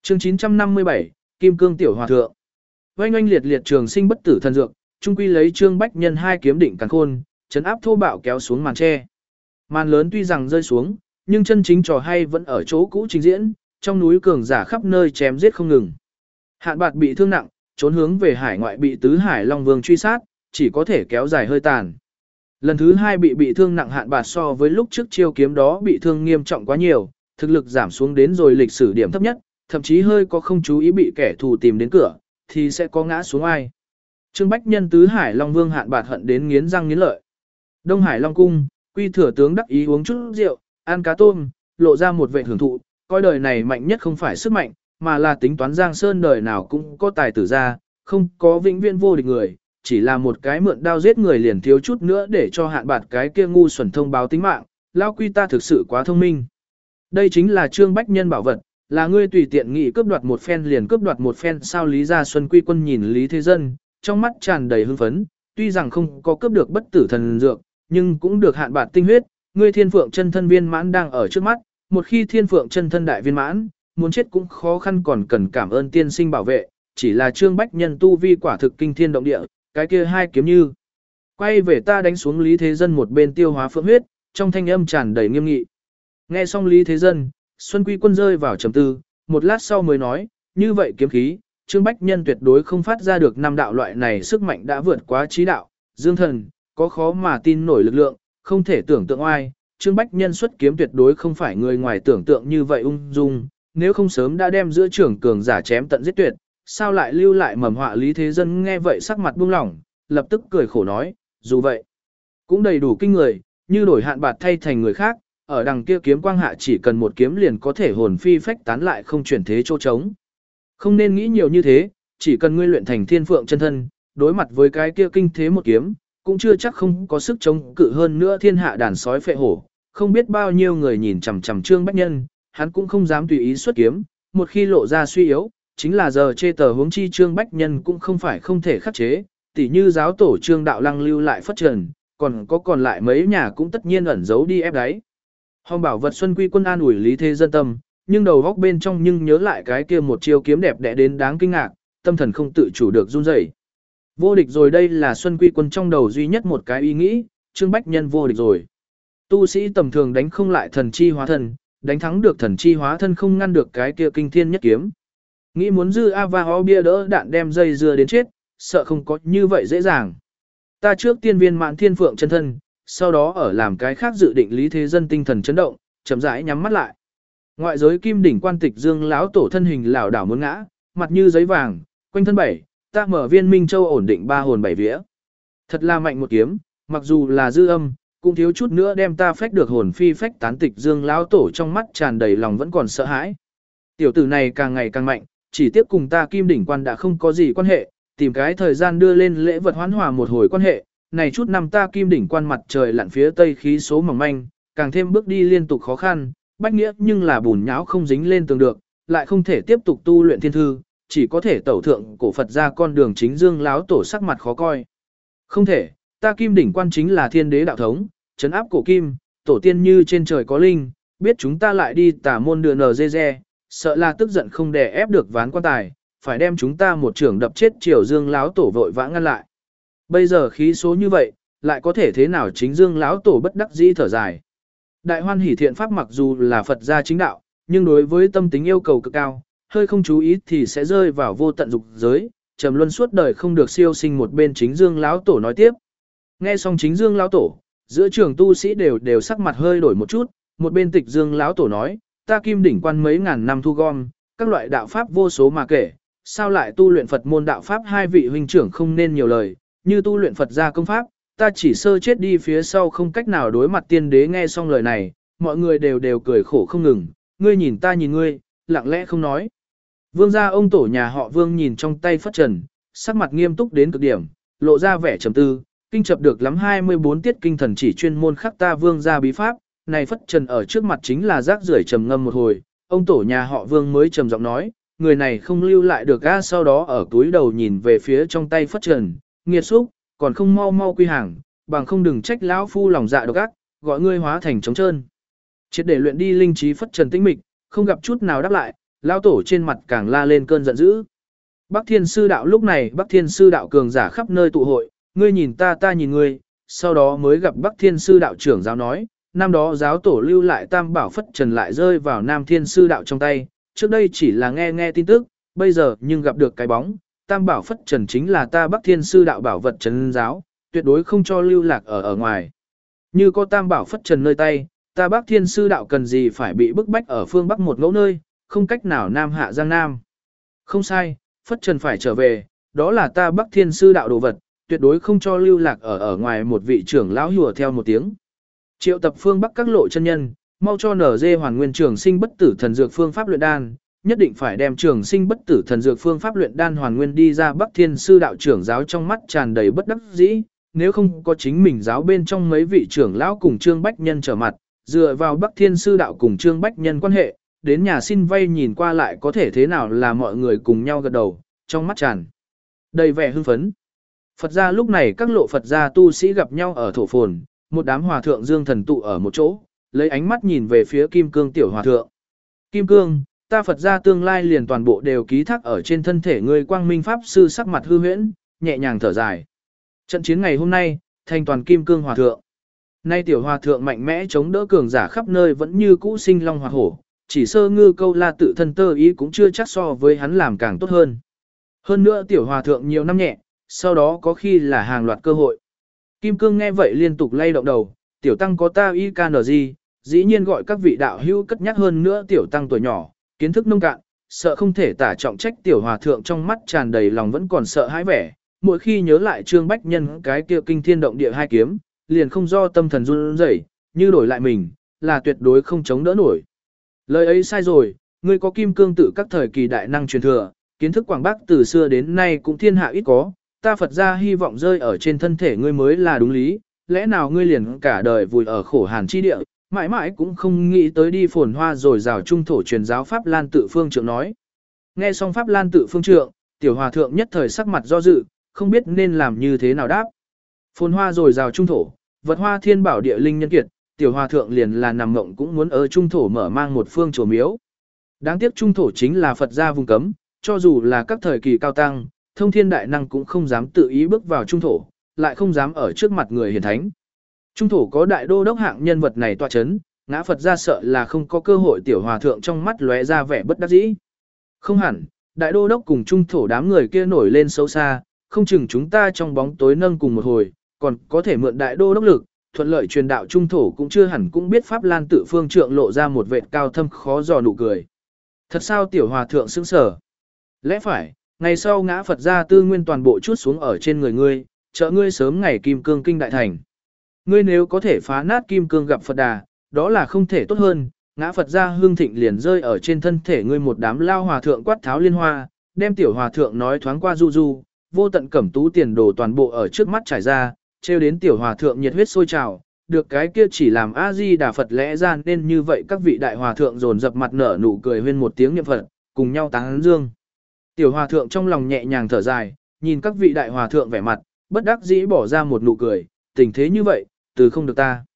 Chương 957, Kim Cương Tiểu Hòa Thượng. Oanh oanh liệt liệt trường sinh bất tử thần dược, trung quy lấy Trương Bách Nhân hai kiếm định càn khôn, chấn áp thô bạo kéo xuống màn tre. Màn lớn tuy rằng rơi xuống, nhưng chân chính trò hay vẫn ở chỗ cũ trình diễn, trong núi cường giả khắp nơi chém giết không ngừng. Hạn Bạt bị thương nặng, trốn hướng về hải ngoại bị Tứ Hải Long Vương truy sát, chỉ có thể kéo dài hơi tàn. Lần thứ hai bị thương nặng Hạn Bạt so với lúc trước chiêu kiếm đó bị thương nghiêm trọng quá nhiều, thực lực giảm xuống đến rồi lịch sử điểm thấp nhất, thậm chí hơi có không chú ý bị kẻ thù tìm đến cửa, thì sẽ có ngã xuống ai. Trương Bách Nhân Tứ Hải Long Vương Hạn Bạt hận đến nghiến răng nghiến lợi. Đông Hải Long Cung, Quy Thừa tướng đắc ý uống chút rượu, ăn cá tôm, lộ ra một vẻ hưởng thụ, coi đời này mạnh nhất không phải sức mạnh, mà là tính toán Giang Sơn đời nào cũng có tài tử ra, không có vĩnh viễn vô địch người, chỉ là một cái mượn đao giết người liền thiếu chút nữa để cho Hạn Bạt cái kia ngu xuẩn thông báo tính mạng, lão Quy ta thực sự quá thông minh. Đây chính là Trương Bách Nhân bảo vật, là ngươi tùy tiện nghĩ cướp đoạt một phen liền cướp đoạt một phen sao. Lý Gia Xuân Quy Quân nhìn Lý Thế Dân, trong mắt tràn đầy hưng phấn, tuy rằng không có cướp được bất tử thần dược, nhưng cũng được Hạn Bạt tinh huyết, ngươi Thiên Phượng chân thân viên mãn đang ở trước mắt, một khi Thiên Phượng chân thân đại viên mãn, muốn chết cũng khó khăn, còn cần cảm ơn tiên sinh bảo vệ, chỉ là Trương Bách Nhân tu vi quả thực kinh thiên động địa, cái kia hai kiếm như quay về ta đánh xuống. Lý Thế Dân một bên tiêu hóa phượng huyết, trong thanh âm tràn đầy nghiêm nghị. Nghe xong Lý Thế Dân, Xuân Quy Quân rơi vào trầm tư, một lát sau mới nói, như vậy kiếm khí, Trương Bách Nhân tuyệt đối không phát ra được năm đạo loại này, sức mạnh đã vượt quá trí đạo, dương thần, có khó mà tin nổi lực lượng, không thể tưởng tượng oai. Trương Bách Nhân xuất kiếm tuyệt đối không phải người ngoài tưởng tượng như vậy ung dung, nếu không sớm đã đem giữa trưởng cường giả chém tận giết tuyệt, sao lại lưu lại mầm họa. Lý Thế Dân nghe vậy sắc mặt buông lỏng, lập tức cười khổ nói, dù vậy, cũng đầy đủ kinh người, như đổi Hạn Bạt thay thành người khác, ở đằng kia kiếm quang hạ chỉ cần một kiếm liền có thể hồn phi phách tán, lại không chuyển thế chỗ trống. Không nên nghĩ nhiều như thế, chỉ cần ngươi luyện thành Thiên Phượng chân thân, đối mặt với cái kia kinh thế một kiếm, cũng chưa chắc không có sức chống cự. Hơn nữa thiên hạ đàn sói phệ hổ, không biết bao nhiêu người nhìn chằm chằm Trương Bách Nhân, hắn cũng không dám tùy ý xuất kiếm, một khi lộ ra suy yếu, chính là giờ chê tờ huống chi. Trương Bách Nhân cũng không phải không thể khắc chế, tỉ như giáo tổ Trương Đạo Lăng lưu lại phất trần, còn lại mấy nhà cũng tất nhiên ẩn giấu đi ép đáy. Hồng bảo vật Xuân Quy Quân an ủi Lý Thế Dân tâm, nhưng đầu góc bên trong nhưng nhớ lại cái kia một chiêu kiếm đẹp đẽ đến đáng kinh ngạc, tâm thần không tự chủ được run rẩy. Vô địch rồi, đây là Xuân Quy Quân trong đầu duy nhất một cái ý nghĩ, Trương Bách Nhân vô địch rồi. Tu sĩ tầm thường đánh không lại thần chi hóa thân, đánh thắng được thần chi hóa thân không ngăn được cái kia kinh thiên nhất kiếm. Nghĩ muốn dư Ava ho bia đỡ đạn đem dây dưa đến chết, sợ không có như vậy dễ dàng. Ta trước tiên viên mãn Thiên Phượng chân thân, sau đó ở làm cái khác dự định. Lý Thế Dân tinh thần chấn động, chậm rãi nhắm mắt lại. Ngoại giới Kim Đỉnh Quan Tịch Dương lão tổ thân hình lảo đảo muốn ngã, mặt như giấy vàng, quanh thân bảy, ta mở Viên Minh Châu ổn định ba hồn bảy vía. Thật là mạnh một kiếm, mặc dù là dư âm, cũng thiếu chút nữa đem ta phách được hồn phi phách tán. Tịch Dương lão tổ trong mắt tràn đầy lòng vẫn còn sợ hãi. Tiểu tử này càng ngày càng mạnh, chỉ tiếc cùng ta Kim Đỉnh Quan đã không có gì quan hệ, tìm cái thời gian đưa lên lễ vật hoán hòa một hồi quan hệ. Này chút năm ta Kim Đỉnh Quan mặt trời lặn phía tây, khí số mỏng manh, càng thêm bước đi liên tục khó khăn, bách nghĩa nhưng là bùn nhão không dính lên tường được, lại không thể tiếp tục tu luyện thiên thư, chỉ có thể tẩu thượng cổ Phật ra con đường chính. Dương lão tổ sắc mặt khó coi. Không thể, ta Kim Đỉnh Quan chính là thiên đế đạo thống, trấn áp cổ kim, tổ tiên như trên trời có linh, biết chúng ta lại đi tả môn đưa nờ dê dê, sợ là tức giận không đè ép được ván quan tài, phải đem chúng ta một trưởng đập chết. Triều Dương lão tổ vội vã ngăn lại. Bây giờ khí số như vậy, lại có thể thế nào? Chính Dương lão tổ bất đắc dĩ thở dài. Đại Hoan Hỷ Thiện Pháp mặc dù là Phật gia chính đạo, nhưng đối với tâm tính yêu cầu cực cao, hơi không chú ý thì sẽ rơi vào vô tận dục giới, trầm luân suốt đời không được siêu sinh. Một bên Chính Dương lão tổ nói tiếp. Nghe xong Chính Dương lão tổ, giữa trường tu sĩ đều sắc mặt hơi đổi một chút. Một bên Tịch Dương lão tổ nói, ta Kim Đỉnh Quan mấy ngàn năm thu gom, các loại đạo pháp vô số mà kể, sao lại tu luyện Phật môn đạo pháp? Hai vị huynh trưởng không nên nhiều lời, như tu luyện Phật gia công pháp, ta chỉ sơ chết đi phía sau không cách nào đối mặt tiên đế. Nghe xong lời này, mọi người đều cười khổ không ngừng, ngươi nhìn ta nhìn ngươi, lặng lẽ không nói. Vương gia ông tổ nhà họ Vương nhìn trong tay phất trần, sắc mặt nghiêm túc đến cực điểm, lộ ra vẻ trầm tư, kinh chập được lắm 24 tiết kinh thần chỉ chuyên môn khắc ta Vương gia bí pháp, này phất trần ở trước mặt chính là rác rưởi. Trầm ngâm một hồi, ông tổ nhà họ Vương mới trầm giọng nói, người này không lưu lại được a. Sau đó ở túi đầu nhìn về phía trong tay phất trần, nghiệt xúc, còn không mau mau quy hàng, bằng không đừng trách lão phu lòng dạ độc ác, gọi ngươi hóa thành trống trơn. Triệt để luyện đi linh trí phất trần tĩnh mịch, không gặp chút nào đáp lại, lão tổ trên mặt càng la lên cơn giận dữ. Bắc Thiên Sư Đạo lúc này Bắc Thiên Sư Đạo cường giả khắp nơi tụ hội, ngươi nhìn ta ta nhìn ngươi, sau đó mới gặp Bắc Thiên Sư Đạo trưởng giáo nói, năm đó giáo tổ lưu lại Tam Bảo Phất Trần lại rơi vào Nam Thiên Sư Đạo trong tay, trước đây chỉ là nghe nghe tin tức, bây giờ nhưng gặp được cái bóng, Tam Bảo Phất Trần chính là ta Bắc Thiên Sư Đạo bảo vật trấn giáo, tuyệt đối không cho lưu lạc ở ngoài. Như có Tam Bảo Phất Trần nơi tay, ta Bắc Thiên Sư Đạo cần gì phải bị bức bách ở phương Bắc một ngẫu nơi, không cách nào Nam hạ Giang Nam. Không sai, Phất Trần phải trở về, đó là ta Bắc Thiên Sư Đạo đồ vật, tuyệt đối không cho lưu lạc ở ngoài một vị trưởng lão hùa theo một tiếng. Triệu tập phương Bắc các lộ chân nhân, mau cho nở dê hoàn nguyên trường sinh bất tử thần dược phương pháp luyện đan, nhất định phải đem trường sinh bất tử thần dược phương pháp luyện đan hoàn nguyên đi ra. Bắc Thiên Sư Đạo trưởng giáo trong mắt tràn đầy bất đắc dĩ, nếu không có chính mình giáo bên trong mấy vị trưởng lão cùng Trương Bách Nhân trở mặt, dựa vào Bắc Thiên Sư Đạo cùng Trương Bách Nhân quan hệ, đến nhà xin vay nhìn qua lại có thể thế nào là mọi người cùng nhau gật đầu, trong mắt tràn đầy vẻ hưng phấn. Phật gia lúc này các lộ Phật gia tu sĩ gặp nhau ở thổ phồn, một đám hòa thượng dương thần tụ ở một chỗ, lấy ánh mắt nhìn về phía Kim Cương tiểu hòa thượng. Kim Cương, ta Phật gia tương lai liền toàn bộ đều ký thác ở trên thân thể ngươi. Quang Minh Pháp Sư sắc mặt hư huyễn, nhẹ nhàng thở dài. Trận chiến ngày hôm nay, thành toàn Kim Cương hòa thượng. Nay tiểu hòa thượng mạnh mẽ chống đỡ cường giả khắp nơi vẫn như cũ sinh long hoạt hổ, chỉ sơ ngư câu la tự thân tơ ý cũng chưa chắc so với hắn làm càng tốt hơn. Hơn nữa tiểu hòa thượng nhiều năm nhẹ, sau đó có khi là hàng loạt cơ hội. Kim Cương nghe vậy liên tục lay động đầu, tiểu tăng có ta y can gì, dĩ nhiên gọi các vị đạo hữu cất nhắc. Hơn nữa tiểu tăng tuổi nhỏ, kiến thức nông cạn, sợ không thể tả trọng trách. Tiểu hòa thượng trong mắt tràn đầy lòng vẫn còn sợ hãi vẻ, mỗi khi nhớ lại Trương Bách Nhân cái kia kinh thiên động địa hai kiếm, liền không do tâm thần run rẩy, như đổi lại mình, là tuyệt đối không chống đỡ nổi. Lời ấy sai rồi, ngươi có Kim Cương tự các thời kỳ đại năng truyền thừa, kiến thức quảng bắc từ xưa đến nay cũng thiên hạ ít có, ta Phật gia hy vọng rơi ở trên thân thể ngươi mới là đúng lý, lẽ nào ngươi liền cả đời vùi ở khổ hàn chi địa, mãi mãi cũng không nghĩ tới đi phồn hoa rồi rào trung thổ truyền giáo Pháp Lan Tự Phương Trượng nói. Nghe xong Pháp Lan Tự Phương Trượng, tiểu hòa thượng nhất thời sắc mặt do dự, không biết nên làm như thế nào đáp. Phồn hoa rồi rào trung thổ, vật hoa thiên bảo địa linh nhân kiệt, tiểu hòa thượng liền là nằm mộng cũng muốn ở trung thổ mở mang một phương chùa miếu. Đáng tiếc trung thổ chính là Phật gia vùng cấm, cho dù là các thời kỳ cao tăng, thông thiên đại năng cũng không dám tự ý bước vào trung thổ, lại không dám ở trước mặt người hiền thánh. Trung thổ có đại đô đốc hạng nhân vật này tọa chấn, ngã Phật gia sợ là không có cơ hội. Tiểu hòa thượng trong mắt lóe ra vẻ bất đắc dĩ. Không hẳn, đại đô đốc cùng trung thổ đám người kia nổi lên xấu xa, không chừng chúng ta trong bóng tối nâng cùng một hồi, còn có thể mượn đại đô đốc lực, thuận lợi truyền đạo trung thổ cũng chưa hẳn. Cũng biết Pháp Lan Tự Phương Trượng lộ ra một vệt cao thâm khó dò nụ cười. Thật sao? Tiểu hòa thượng sững sờ. Lẽ phải, ngày sau ngã Phật gia tư nguyên toàn bộ chút xuống ở trên người ngươi, trợ ngươi sớm ngày Kim Cương kinh đại thành. Ngươi nếu có thể phá nát Kim Cương gặp Phật Đà, đó là không thể tốt hơn. Ngã Phật gia hương thịnh liền rơi ở trên thân thể ngươi. Một đám lao hòa thượng quát tháo liên hoa, đem tiểu hòa thượng nói thoáng qua du du, vô tận cẩm tú tiền đồ toàn bộ ở trước mắt trải ra, trêu đến tiểu hòa thượng nhiệt huyết sôi trào. Được cái kia chỉ làm A Di Đà Phật lẽ ra nên như vậy. Các vị đại hòa thượng dồn dập mặt nở nụ cười huyên một tiếng niệm Phật, cùng nhau tán dương. Tiểu hòa thượng trong lòng nhẹ nhàng thở dài, nhìn các vị đại hòa thượng vẻ mặt, bất đắc dĩ bỏ ra một nụ cười, tình thế như vậy, từ không được ta.